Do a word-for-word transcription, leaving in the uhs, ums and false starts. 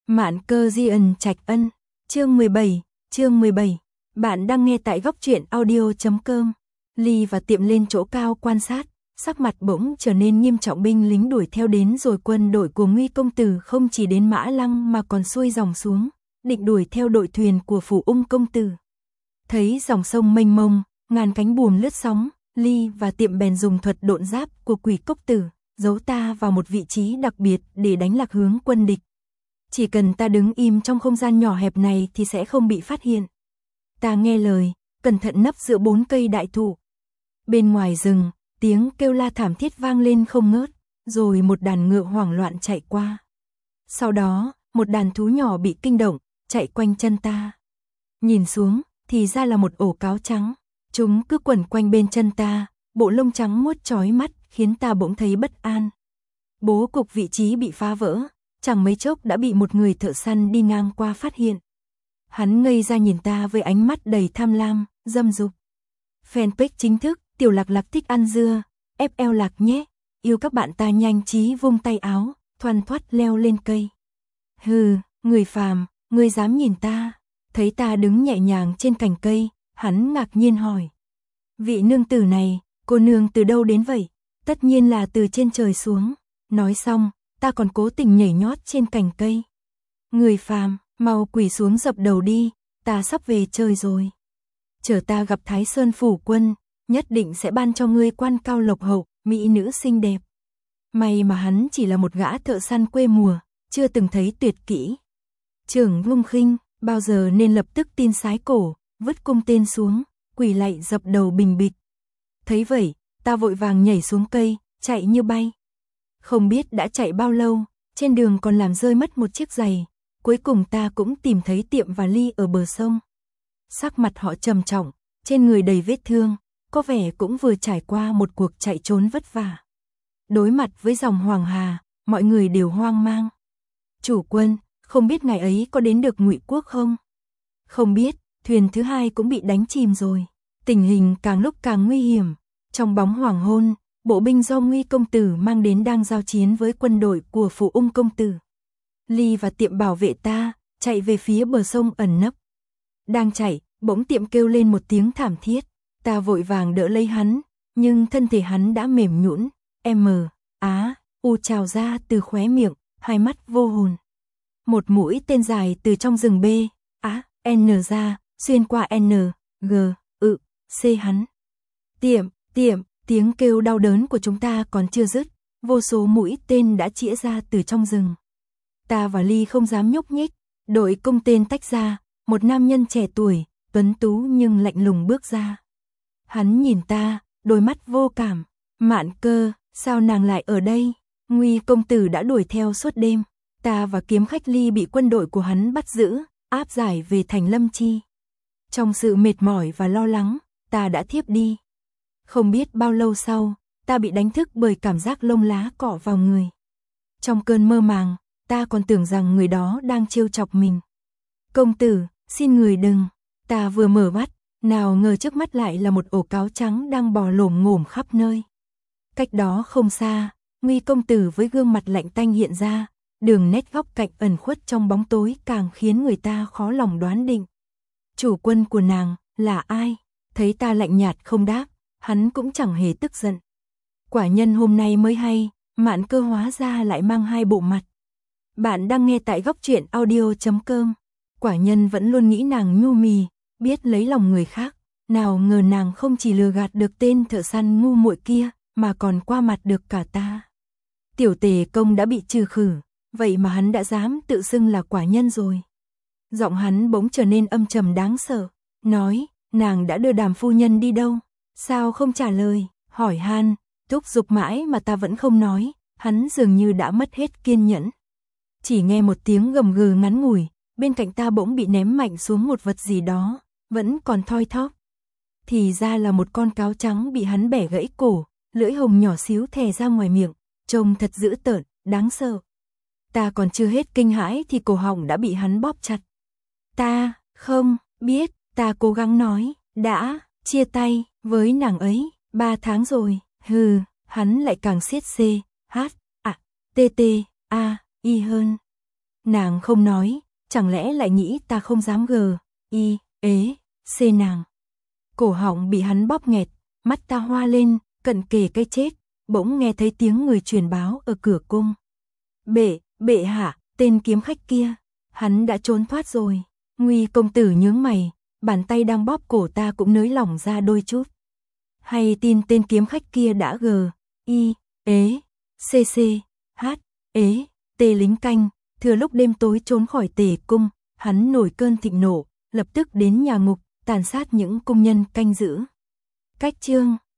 Mạn Cơ Di ẩn Trạch Ân, chương mười bảy, chương mười bảy. Bạn đang nghe tại góc truyện audio chấm com. Ly và Tiệm lên chỗ cao quan sát, sắc mặt bỗng trở nên nghiêm trọng. Binh lính đuổi theo đến rồi, quân đội của Nguy công tử không chỉ đến Mã Lăng mà còn xuôi dòng xuống, định đuổi theo đội thuyền của Phủ Ung công tử. Thấy dòng sông mênh mông, ngàn cánh buồm lướt sóng, Ly và Tiệm bèn dùng thuật độn giáp của Quỷ cốc tử, giấu ta vào một vị trí đặc biệt để đánh lạc hướng quân địch. Chỉ cần ta đứng im trong không gian nhỏ hẹp này thì sẽ không bị phát hiện. Ta nghe lời, cẩn thận nấp giữa bốn cây đại thụ. Bên ngoài rừng, tiếng kêu la thảm thiết vang lên không ngớt, rồi một đàn ngựa hoảng loạn chạy qua. Sau đó, một đàn thú nhỏ bị kinh động, chạy quanh chân ta. Nhìn xuống, thì ra là một ổ cáo trắng. Chúng cứ quẩn quanh bên chân ta, bộ lông trắng muốt chói mắt, khiến ta bỗng thấy bất an. Bố cục vị trí bị phá vỡ, chẳng mấy chốc đã bị một người thợ săn đi ngang qua phát hiện. Hắn ngây ra nhìn ta với ánh mắt đầy tham lam, dâm dục. Fanpage chính thức, Tiểu Lạc Lạc thích ăn dưa, ép eo lạc nhé. Yêu các bạn. Ta nhanh trí vung tay áo, thoăn thoắt leo lên cây. Hừ, người phàm, ngươi dám nhìn ta? Thấy ta đứng nhẹ nhàng trên cành cây, hắn ngạc nhiên hỏi. Vị nương tử này, cô nương từ đâu đến vậy? Tất nhiên là từ trên trời xuống. Nói xong, ta còn cố tình nhảy nhót trên cành cây. Người phàm, mau quỳ xuống dập đầu đi, ta sắp về trời rồi. Chờ ta gặp Thái Sơn phủ quân, nhất định sẽ ban cho ngươi quan cao lộc hậu, mỹ nữ xinh đẹp. May mà hắn chỉ là một gã thợ săn quê mùa, chưa từng thấy tuyệt kỹ. Trưởng Lung Khinh, bao giờ nên lập tức tin sái cổ, vứt cung tên xuống, quỳ lạy dập đầu bình bịch. Thấy vậy, ta vội vàng nhảy xuống cây, chạy như bay. Không biết đã chạy bao lâu, trên đường còn làm rơi mất một chiếc giày. Cuối cùng ta cũng tìm thấy Tiệm và Ly ở bờ sông. Sắc mặt họ trầm trọng, trên người đầy vết thương, có vẻ cũng vừa trải qua một cuộc chạy trốn vất vả. Đối mặt với dòng Hoàng Hà, mọi người đều hoang mang. Chủ quân, không biết ngày ấy có đến được Ngụy quốc không? Không biết, thuyền thứ hai cũng bị đánh chìm rồi. Tình hình càng lúc càng nguy hiểm. Trong bóng hoàng hôn, bộ binh do Nguy công tử mang đến đang giao chiến với quân đội của Phủ Ung công tử. Ly và Tiệm bảo vệ ta, chạy về phía bờ sông ẩn nấp. Đang chạy, bỗng Tiệm kêu lên một tiếng thảm thiết. Ta vội vàng đỡ lấy hắn, nhưng thân thể hắn đã mềm nhũn. M, á, u trào ra từ khóe miệng, hai mắt vô hồn. Một mũi tên dài từ trong rừng B, á, N ra, xuyên qua N, G, ự, C hắn. Tiệm, Tiệm, tiếng kêu đau đớn của chúng ta còn chưa dứt, vô số mũi tên đã chĩa ra từ trong rừng. Ta và Ly không dám nhúc nhích, đội cung tên tách ra, một nam nhân trẻ tuổi, tuấn tú nhưng lạnh lùng bước ra. Hắn nhìn ta, đôi mắt vô cảm. Mạn Cơ, sao nàng lại ở đây? Nguy công tử đã đuổi theo suốt đêm. Ta và kiếm khách Ly bị quân đội của hắn bắt giữ, áp giải về thành Lâm Chi. Trong sự mệt mỏi và lo lắng, ta đã thiếp đi. Không biết bao lâu sau, ta bị đánh thức bởi cảm giác lông lá cọ vào người. Trong cơn mơ màng, ta còn tưởng rằng người đó đang trêu chọc mình. Công tử, xin người đừng. Ta vừa mở mắt, nào ngờ trước mắt lại là một ổ cáo trắng đang bò lổm ngổm khắp nơi. Cách đó không xa, Nguy công tử với gương mặt lạnh tanh hiện ra, đường nét góc cạnh ẩn khuất trong bóng tối càng khiến người ta khó lòng đoán định. Chủ quân của nàng là ai? Thấy ta lạnh nhạt không đáp, hắn cũng chẳng hề tức giận. Quả nhân hôm nay mới hay, Mạn Cơ hóa ra lại mang hai bộ mặt. Bạn đang nghe tại góc truyện audio chấm com. Quả nhân vẫn luôn nghĩ nàng nhu mì, biết lấy lòng người khác, nào ngờ nàng không chỉ lừa gạt được tên thợ săn ngu muội kia, mà còn qua mặt được cả ta. Tiểu Tề công đã bị trừ khử, vậy mà hắn đã dám tự xưng là quả nhân rồi. Giọng hắn bỗng trở nên âm trầm đáng sợ, nói, nàng đã đưa Đàm phu nhân đi đâu? Sao không trả lời? Hỏi han, thúc giục mãi mà ta vẫn không nói, hắn dường như đã mất hết kiên nhẫn. Chỉ nghe một tiếng gầm gừ ngắn ngủi, bên cạnh ta bỗng bị ném mạnh xuống một vật gì đó, vẫn còn thoi thóp. Thì ra là một con cáo trắng bị hắn bẻ gãy cổ, lưỡi hồng nhỏ xíu thè ra ngoài miệng, trông thật dữ tợn, đáng sợ. Ta còn chưa hết kinh hãi thì cổ họng đã bị hắn bóp chặt. Ta, không, biết, ta cố gắng nói, đã, chia tay, với nàng ấy, ba tháng rồi, hừ, hắn lại càng siết C, H, A, T T, A, I hơn. Nàng không nói, chẳng lẽ lại nghĩ ta không dám gờ, y, ế, xê nàng. Cổ họng bị hắn bóp nghẹt, mắt ta hoa lên, cận kề cái chết, bỗng nghe thấy tiếng người truyền báo ở cửa cung. Bệ, bệ hạ, tên kiếm khách kia, hắn đã trốn thoát rồi. Nguy công tử nhướng mày, bàn tay đang bóp cổ ta cũng nới lỏng ra đôi chút. Hay tin tên kiếm khách kia đã gờ, y, ế, xê xê, hát, ế, tê lính canh, thừa lúc đêm tối trốn khỏi tề cung, hắn nổi cơn thịnh nộ, lập tức đến nhà ngục, tàn sát những cung nhân canh giữ. Cách chương